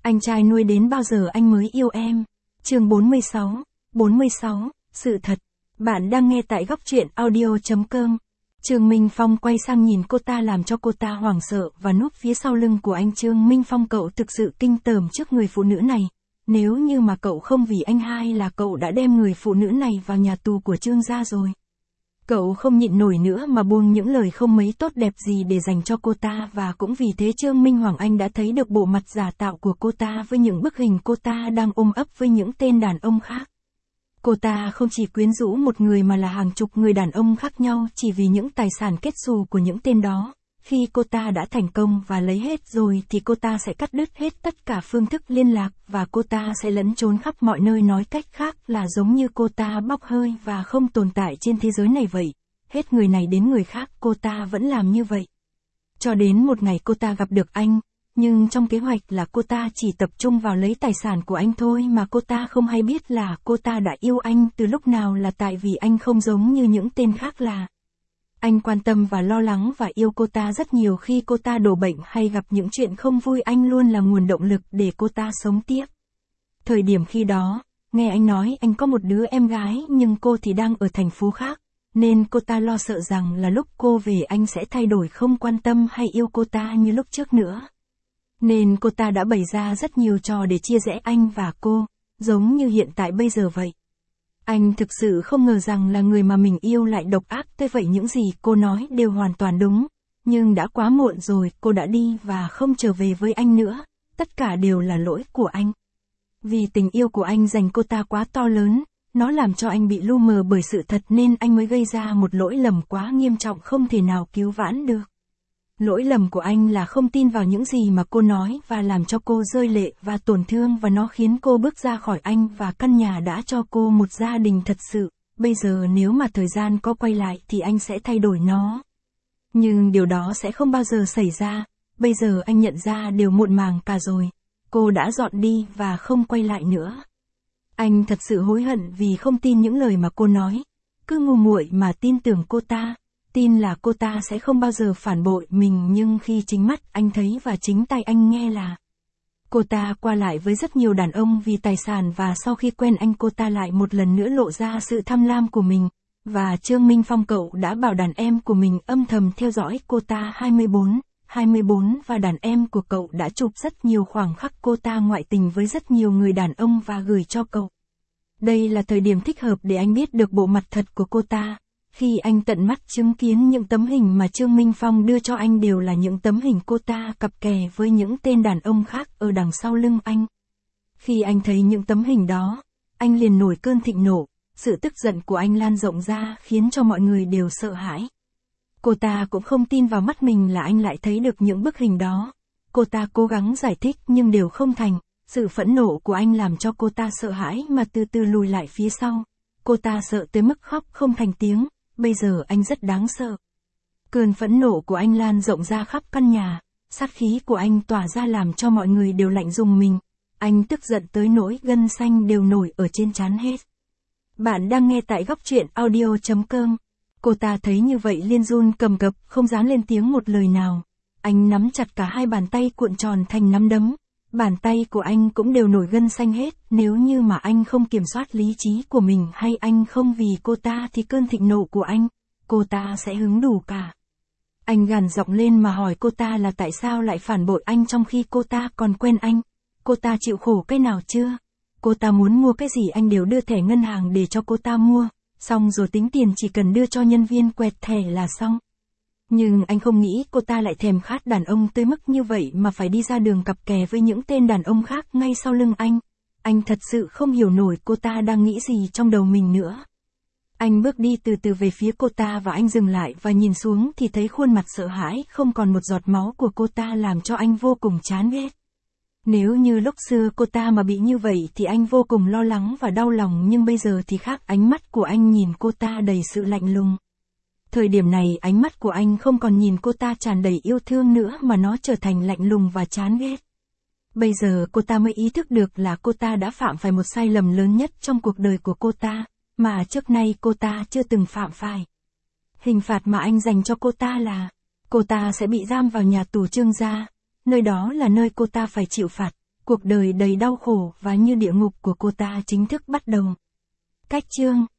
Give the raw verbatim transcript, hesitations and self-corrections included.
Anh trai nuôi đến bao giờ anh mới yêu em? Chương bốn mươi sáu, bốn mươi sáu, sự thật. Bạn đang nghe tại góc truyện audio chấm com. Trương Minh Phong quay sang nhìn cô ta làm cho cô ta hoảng sợ và núp phía sau lưng của anh. Trương Minh Phong, cậu thực sự kinh tởm trước người phụ nữ này. Nếu như mà cậu không vì anh hai là cậu đã đem người phụ nữ này vào nhà tù của Trương gia rồi. Cậu không nhịn nổi nữa mà buông những lời không mấy tốt đẹp gì để dành cho cô ta, và cũng vì thế Trương Minh Hoàng Anh đã thấy được bộ mặt giả tạo của cô ta với những bức hình cô ta đang ôm ấp với những tên đàn ông khác. Cô ta không chỉ quyến rũ một người mà là hàng chục người đàn ông khác nhau chỉ vì những tài sản kết xù của những tên đó. Khi cô ta đã thành công và lấy hết rồi thì cô ta sẽ cắt đứt hết tất cả phương thức liên lạc và cô ta sẽ lẫn trốn khắp mọi nơi, nói cách khác là giống như cô ta bốc hơi và không tồn tại trên thế giới này vậy. Hết người này đến người khác cô ta vẫn làm như vậy. Cho đến một ngày cô ta gặp được anh, nhưng trong kế hoạch là cô ta chỉ tập trung vào lấy tài sản của anh thôi mà cô ta không hay biết là cô ta đã yêu anh từ lúc nào, là tại vì anh không giống như những tên khác, là anh quan tâm và lo lắng và yêu cô ta rất nhiều. Khi cô ta đổ bệnh hay gặp những chuyện không vui, anh luôn là nguồn động lực để cô ta sống tiếp. Thời điểm khi đó, nghe anh nói anh có một đứa em gái nhưng cô thì đang ở thành phố khác, nên cô ta lo sợ rằng là lúc cô về anh sẽ thay đổi, không quan tâm hay yêu cô ta như lúc trước nữa. Nên cô ta đã bày ra rất nhiều trò để chia rẽ anh và cô, giống như hiện tại bây giờ vậy. Anh thực sự không ngờ rằng là người mà mình yêu lại độc ác tới vậy. Những gì cô nói đều hoàn toàn đúng, nhưng đã quá muộn rồi, cô đã đi và không trở về với anh nữa, tất cả đều là lỗi của anh. Vì tình yêu của anh dành cô ta quá to lớn, nó làm cho anh bị lu mờ bởi sự thật nên anh mới gây ra một lỗi lầm quá nghiêm trọng không thể nào cứu vãn được. Lỗi lầm của anh là không tin vào những gì mà cô nói và làm cho cô rơi lệ và tổn thương, và nó khiến cô bước ra khỏi anh và căn nhà đã cho cô một gia đình thật sự. Bây giờ nếu mà thời gian có quay lại thì anh sẽ thay đổi nó. Nhưng điều đó sẽ không bao giờ xảy ra. Bây giờ anh nhận ra điều muộn màng cả rồi. Cô đã dọn đi và không quay lại nữa. Anh thật sự hối hận vì không tin những lời mà cô nói. Cứ ngu muội mà tin tưởng cô ta. Tin là cô ta sẽ không bao giờ phản bội mình, nhưng khi chính mắt anh thấy và chính tay anh nghe là cô ta qua lại với rất nhiều đàn ông vì tài sản, và sau khi quen anh cô ta lại một lần nữa lộ ra sự tham lam của mình. Và Trương Minh Phong, cậu đã bảo đàn em của mình âm thầm theo dõi cô ta hai mươi bốn, hai mươi bốn và đàn em của cậu đã chụp rất nhiều khoảnh khắc cô ta ngoại tình với rất nhiều người đàn ông và gửi cho cậu. Đây là thời điểm thích hợp để anh biết được bộ mặt thật của cô ta. Khi anh tận mắt chứng kiến những tấm hình mà Trương Minh Phong đưa cho anh đều là những tấm hình cô ta cặp kè với những tên đàn ông khác ở đằng sau lưng anh. Khi anh thấy những tấm hình đó, anh liền nổi cơn thịnh nộ, sự tức giận của anh lan rộng ra khiến cho mọi người đều sợ hãi. Cô ta cũng không tin vào mắt mình là anh lại thấy được những bức hình đó. Cô ta cố gắng giải thích nhưng đều không thành. Sự phẫn nộ của anh làm cho cô ta sợ hãi mà từ từ lùi lại phía sau. Cô ta sợ tới mức khóc không thành tiếng. Bây giờ anh rất đáng sợ. Cơn phẫn nộ của anh lan rộng ra khắp căn nhà, sát khí của anh tỏa ra làm cho mọi người đều lạnh rùng mình. Anh tức giận tới nỗi gân xanh đều nổi ở trên trán hết. Bạn đang nghe tại góc truyện audio chấm com. Cô ta thấy như vậy liền run cầm cập, không dám lên tiếng một lời nào. Anh nắm chặt cả hai bàn tay cuộn tròn thành nắm đấm. Bàn tay của anh cũng đều nổi gân xanh hết. Nếu như mà anh không kiểm soát lý trí của mình hay anh không vì cô ta thì cơn thịnh nộ của anh, cô ta sẽ hứng đủ cả. Anh gằn giọng lên mà hỏi cô ta là tại sao lại phản bội anh trong khi cô ta còn quen anh. Cô ta chịu khổ cái nào chưa? Cô ta muốn mua cái gì anh đều đưa thẻ ngân hàng để cho cô ta mua, xong rồi tính tiền chỉ cần đưa cho nhân viên quẹt thẻ là xong. Nhưng anh không nghĩ cô ta lại thèm khát đàn ông tới mức như vậy mà phải đi ra đường cặp kè với những tên đàn ông khác ngay sau lưng anh. Anh thật sự không hiểu nổi cô ta đang nghĩ gì trong đầu mình nữa. Anh bước đi từ từ về phía cô ta và anh dừng lại và nhìn xuống thì thấy khuôn mặt sợ hãi không còn một giọt máu của cô ta làm cho anh vô cùng chán ghét. Nếu như lúc xưa cô ta mà bị như vậy thì anh vô cùng lo lắng và đau lòng, nhưng bây giờ thì khác, ánh mắt của anh nhìn cô ta đầy sự lạnh lùng. Thời điểm này ánh mắt của anh không còn nhìn cô ta tràn đầy yêu thương nữa mà nó trở thành lạnh lùng và chán ghét. Bây giờ cô ta mới ý thức được là cô ta đã phạm phải một sai lầm lớn nhất trong cuộc đời của cô ta, mà trước nay cô ta chưa từng phạm phải. Hình phạt mà anh dành cho cô ta là, cô ta sẽ bị giam vào nhà tù Trương gia, nơi đó là nơi cô ta phải chịu phạt. Cuộc đời đầy đau khổ và như địa ngục của cô ta chính thức bắt đầu. Cách chương